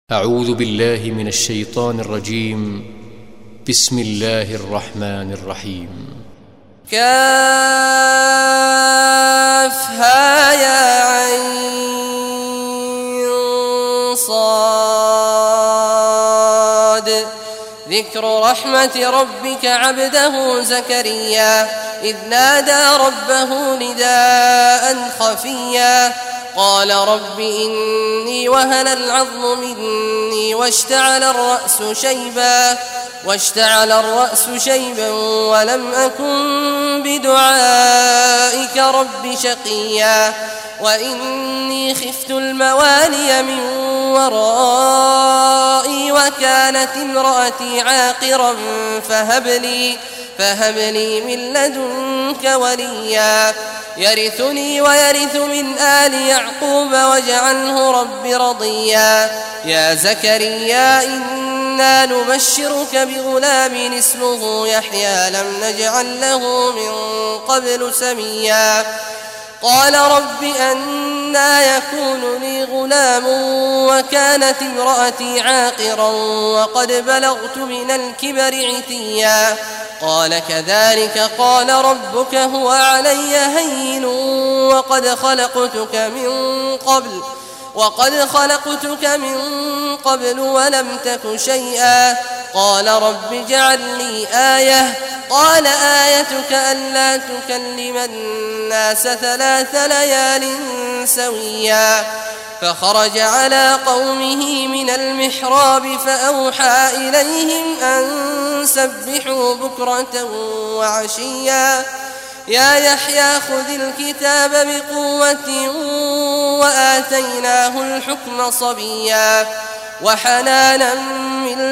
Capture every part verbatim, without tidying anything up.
أعوذ بالله من الشيطان الرجيم. بسم الله الرحمن الرحيم. كافها يا عين صاد. ذكر رحمة ربك عبده زكريا إذ نادى ربه نداء خفيا قال رب إني وهن العظم مني واشتعل الرأس شيبا واشتعل الرأس شيبا ولم أكن بدعائك رب شقيا وإني خفت الموالي من ورائي وكانت امرأتي عاقرا فهب لي فهب لي من لدنك وليا يرثني ويرث من آل يعقوب واجعله رب رضيا يا زكريا إنا نبشرك بغلام اسمه يحيى لم نجعل له من قبل سميا قال رب أنى يكون لي غلام وكانت امرأتي عاقرا وقد بلغت من الكبر عتيا قال كذلك قال ربك هو علي هين وقد خلقتك من قبل وقد خلقتك من قبل ولم تك شيئا قال رب اجعل لي آية قال آيتك ألا تكلم الناس ثلاث ليال سويا فخرج على قومه من المحراب فأوحى إليهم أن سبحوا بكرة وعشيا يا يحيى خذ الكتاب بقوة وآتيناه الحكم صبيا وحنانا من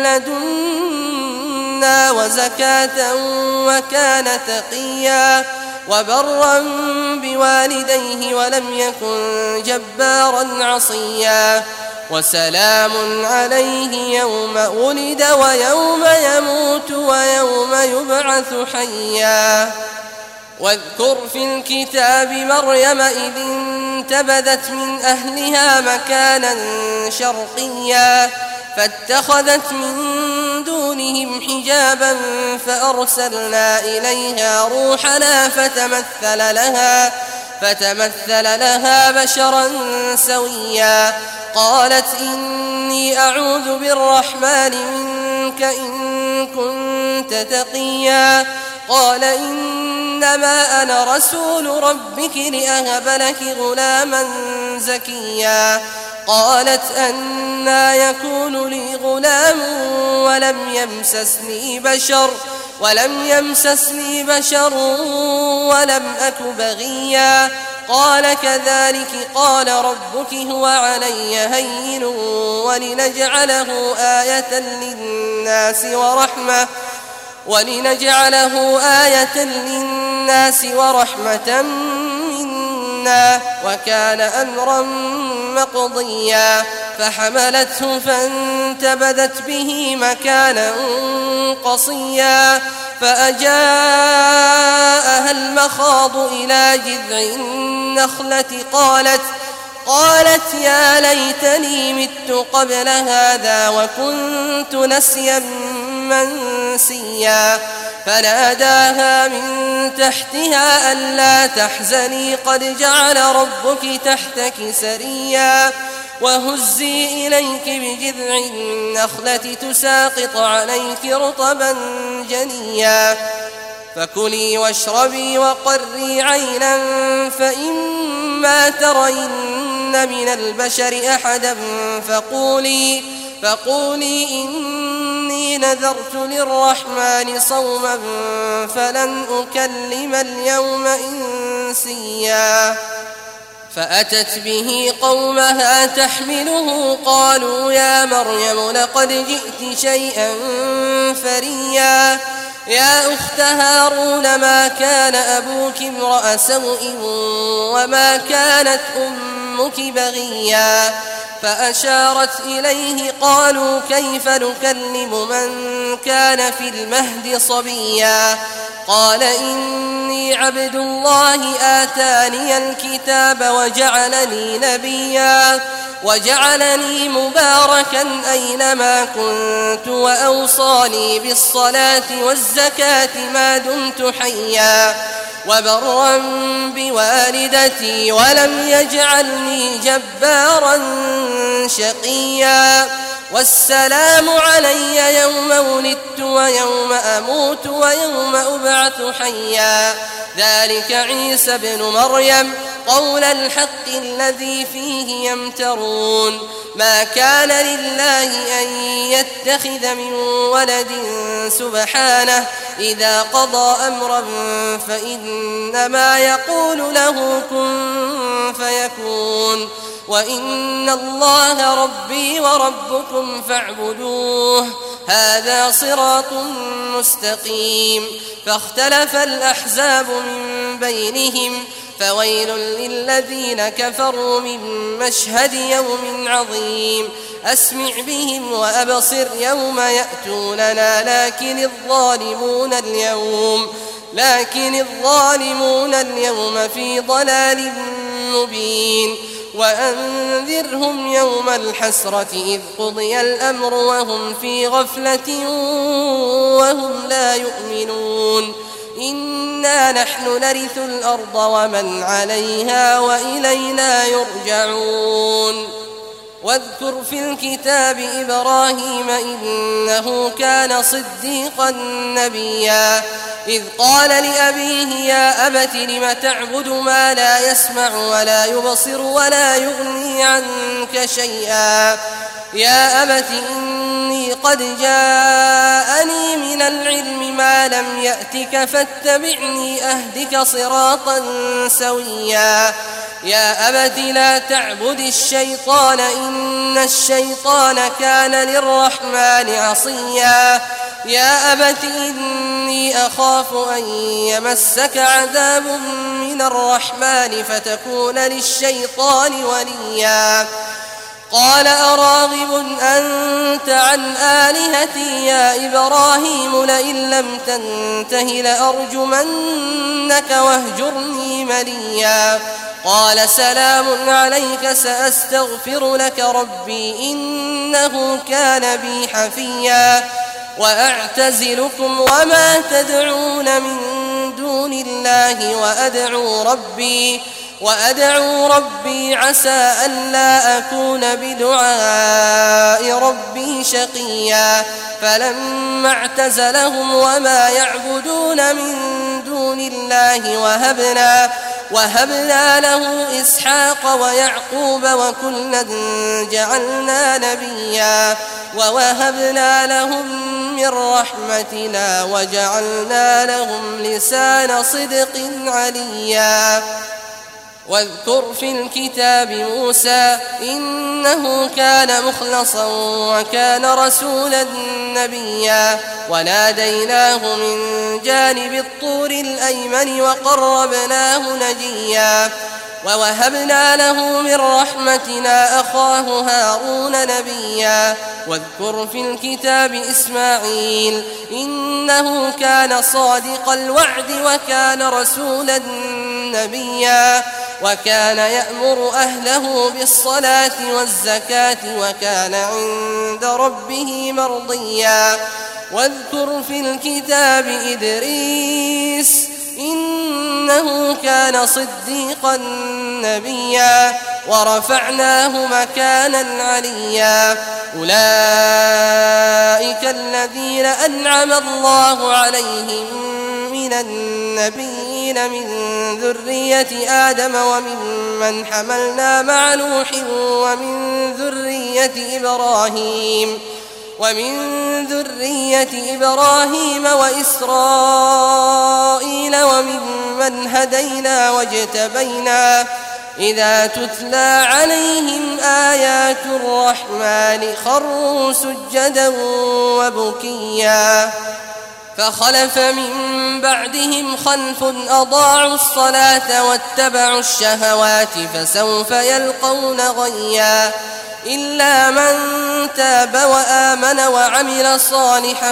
لدنا وزكاة وكان تقيا وبرا بوالديه ولم يكن جبارا عصيا وسلام عليه يوم ولد ويوم يموت ويوم يبعث حيا واذكر في الكتاب مريم إذ انتبذت من أهلها مكانا شرقيا فاتخذت من دونهم حجابا فأرسلنا إليها روحنا فتمثل لها فتمثل لها بشرا سويا قالت إني أعوذ بالرحمن منك إن كنت تقيا قال إنما أنا رسول ربك لأهب لك غلاما زكيا قالت أنى يكون لي غلام ولم يمسسني بشر ولم يمسسني بشر ولم أك بغيا قال كذلك قال ربك هو علي هين ولنجعله آية للناس ورحمة ولنجعله آية للناس ورحمة منا وكان أمرا مقضيا فحملته فانتبذت به مكانا قصيا فأجاءها المخاض إلى جذع النخلة قالت قالت يا ليتني مت قبل هذا وكنت نسيا منسيا فناداها من تحتها ألا تحزني قد جعل ربك تحتك سريا وهزي إليك بجذع النخلة تساقط عليك رطبا جنيا فكلي واشربي وقري عينا فإما ترين من البشر أحدا فقولي فقولي إني نذرت للرحمن صوما فلن أكلم اليوم إنسيا فأتت به قومها تحمله قالوا يا مريم لقد جئت شيئا فريا يا أخت هارون ما كان أبوك امرأ سوء وما كانت أمك بغيا فأشارت إليه قالوا كيف نكلم من كان في المهد صبيا قال إني عبد الله آتاني الكتاب وجعلني نبيا وجعلني مباركا أينما كنت وأوصاني بالصلاة والزكاة ما دمت حيا وبرا بوالدتي ولم يجعلني جبارا شقيا والسلام علي يوم ولدت ويوم أموت ويوم أبعث حيا ذلك عيسى ابن مريم قول الحق الذي فيه يمترون ما كان لله أن يتخذ من ولد سبحانه إذا قضى أمرا فإنما يقول له كن فيكون وإن الله ربي وربكم فاعبدوه هذا صراط مستقيم فاختلف الأحزاب من بينهم فويل للذين كفروا من مشهد يوم عظيم أسمع بهم وأبصر يوم يأتوننا لكن الظالمون اليوم لكن الظالمون اليوم في ضلال مبين وأنذرهم يوم الحسرة إذ قضي الأمر وهم في غفلة وهم لا يؤمنون إنا نحن نرث الأرض ومن عليها وإلينا يرجعون واذكر في الكتاب إبراهيم إنه كان صديقا نبيا إذ قال لأبيه يا أبت لم تعبد ما لا يسمع ولا يبصر ولا يغني عنك شيئا يا أبت إني قد جاءني من العلم ما لم يأتك فاتبعني أهدك صراطا سويا يا أبت لا تعبد الشيطان إن الشيطان كان للرحمن عصيا يا أبت إني أخاف أن يمسك عذاب من الرحمن فتكون للشيطان وليا قال أراغب أنت عن آلهتي يا إبراهيم لئن لم تنته لأرجمنك واهجرني مليا قال سلام عليك سأستغفر لك ربي إنه كان بي حفيا وأعتزلكم وما تدعون من دون الله وأدعو ربي وأدعو ربي عسى ألا أكون بدعاء ربي شقيا فلما اعتزلهم وما يعبدون من دون الله وهبنا وهبنا له إسحاق ويعقوب وكلا جعلنا نبيا ووهبنا لهم من رحمتنا وجعلنا لهم لسان صدق عليا واذكر في الكتاب موسى إنه كان مخلصا وكان رسولا نبيا وناديناه من جانب الطور الأيمن وقربناه نجيا ووهبنا له من رحمتنا أخاه هارون نبيا واذكر في الكتاب إسماعيل إنه كان صادق الوعد وكان رسولا نبيا وكان يأمر أهله بالصلاة والزكاة وكان عند ربه مرضيا واذكر في الكتاب إدريس إنه كان صديقا نبيا ورفعناه مكانا عليا أولئك الذين أنعم الله عليهم من النبيين من ذرية آدم وممن حملنا مع نوح ومن ذرية إبراهيم ومن ذرية إبراهيم وإسرائيل وممن هدينا واجتبينا إذا تتلى عليهم آيات الرحمن خروا سجدا وبكيا فخلف من بعدهم خلف أضاعوا الصلاة واتبعوا الشهوات فسوف يلقون غيا إلا من تاب وآمن وعمل صالحا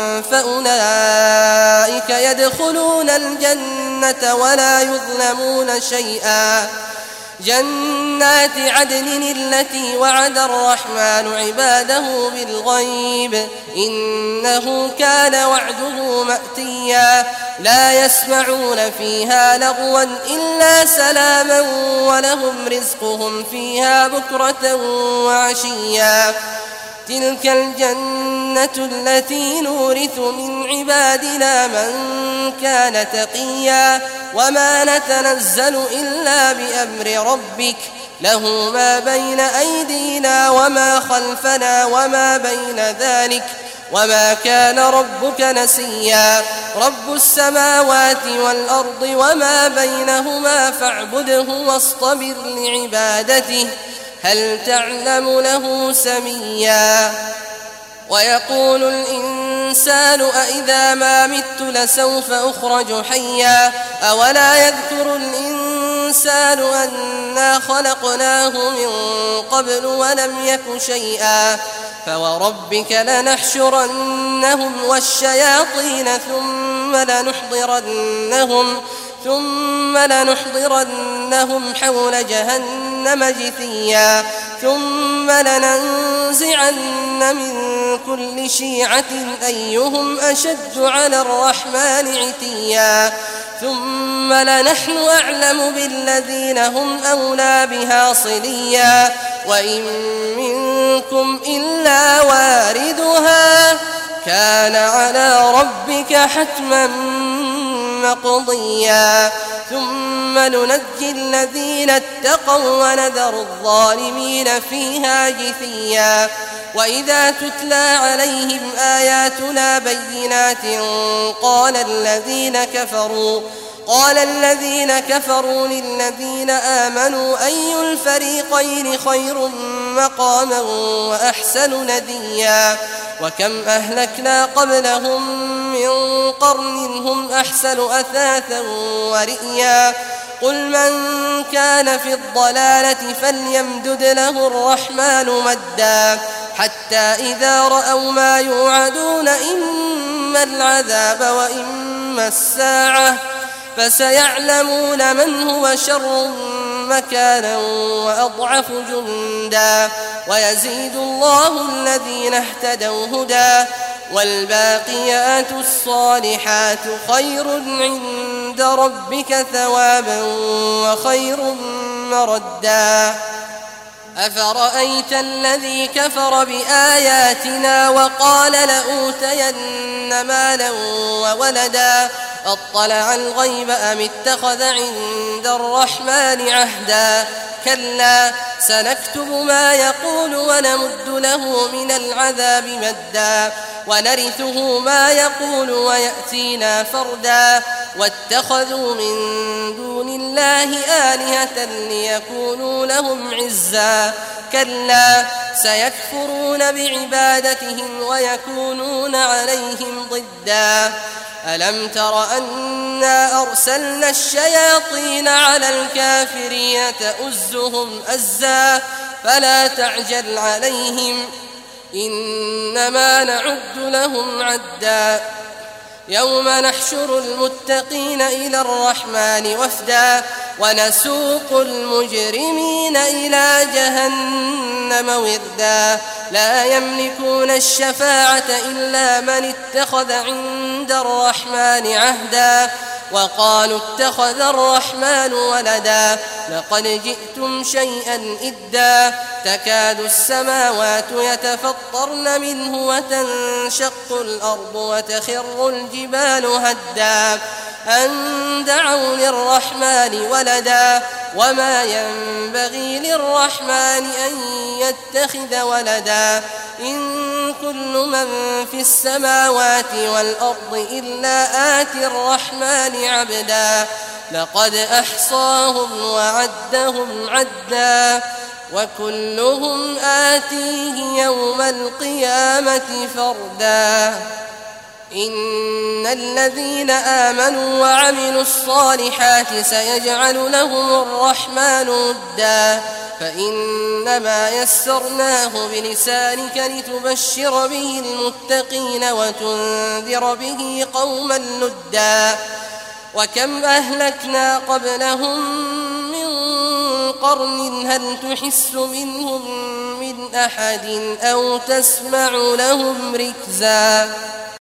فأولئك يدخلون الجنة ولا يظلمون شيئا جنات عدن التي وعد الرحمن عباده بالغيب إنه كان وعده مأتيا لا يسمعون فيها لغوا إلا سلاما ولهم رزقهم فيها بكرة وعشيا تلك الجنة التي نورث من عبادنا من كان تقيا وما نتنزل إلا بأمر ربك له ما بين أيدينا وما خلفنا وما بين ذلك وما كان ربك نسيا رب السماوات والأرض وما بينهما فاعبده واصطبر لعبادته هل تعلم له سميا ويقول الإنسان أإذا ما مت لسوف أخرج حيا أولا يذكر الإنسان أنا خلقناه من قبل ولم يك شيئا فوربك لنحشرنهم والشياطين ثم لنحضرنهم ثم لنحضرنهم حول جهنم جثيا ثم لننزعن من كل شيعة أيهم أشد على الرحمن عتيا ثم لنحن أعلم بالذين هم أولى بها صليا وإن منكم إلا واردها كان على ربك حتما مقضيا ثم ننجي الذين اتقوا ونذر الظالمين فيها جثيا وإذا تتلى عليهم آياتنا بينات قال الذين كفروا قال الذين كفروا للذين آمنوا أي الفريقين خير مقاما وأحسن نديا وكم أهلكنا قبلهم من قرن هم أحسن أثاثا ورئيا قل من كان في الضلالة فليمدد له الرحمن مدا حتى إذا رأوا ما يوعدون إما العذاب وإما الساعة فسيعلمون من هو شر مكانا وأضعف جندا ويزيد الله الذين اهتدوا هدى والباقيات الصالحات خير عند ربك ثوابا وخير مردا أفرأيت الذي كفر بآياتنا وقال لأوتين مالا وولدا أطلع الغيب أم اتخذ عند الرحمن عهدا كلا سنكتب ما يقول ونمد له من العذاب مدا ونرثه ما يقول ويأتينا فردا واتخذوا من دون الله آلهة ليكونوا لهم عزا كلا سيكفرون بعبادتهم ويكونون عليهم ضدا ألم تر أنا أرسلنا الشياطين على الكافرين تؤزهم أزا فلا تعجل عليهم إنما نعد لهم عدا يوم نحشر المتقين إلى الرحمن وفدا ونسوق المجرمين إلى جهنم وردا لا يملكون الشفاعة إلا من اتخذ عند الرحمن عهدا وقالوا اتخذ الرحمن ولدا لقد جئتم شيئا إدا تكاد السماوات يتفطرن منه وتنشق الأرض وتخر الجبال هدا أن دعوا للرحمن ولدا وما ينبغي للرحمن أن يتخذ ولدا إن كل من في السماوات والأرض إلا آتي الرحمن عبدا لقد أحصاهم وعدهم عدا وكلهم آتيه يوم القيامة فردا إن الذين آمنوا وعملوا الصالحات سيجعل لهم الرحمن ودا فإنما يسرناه بلسانك لتبشر به المتقين وتنذر به قوما لدا وكم أهلكنا قبلهم من قرن هل تحس منهم من أحد أو تسمع لهم ركزا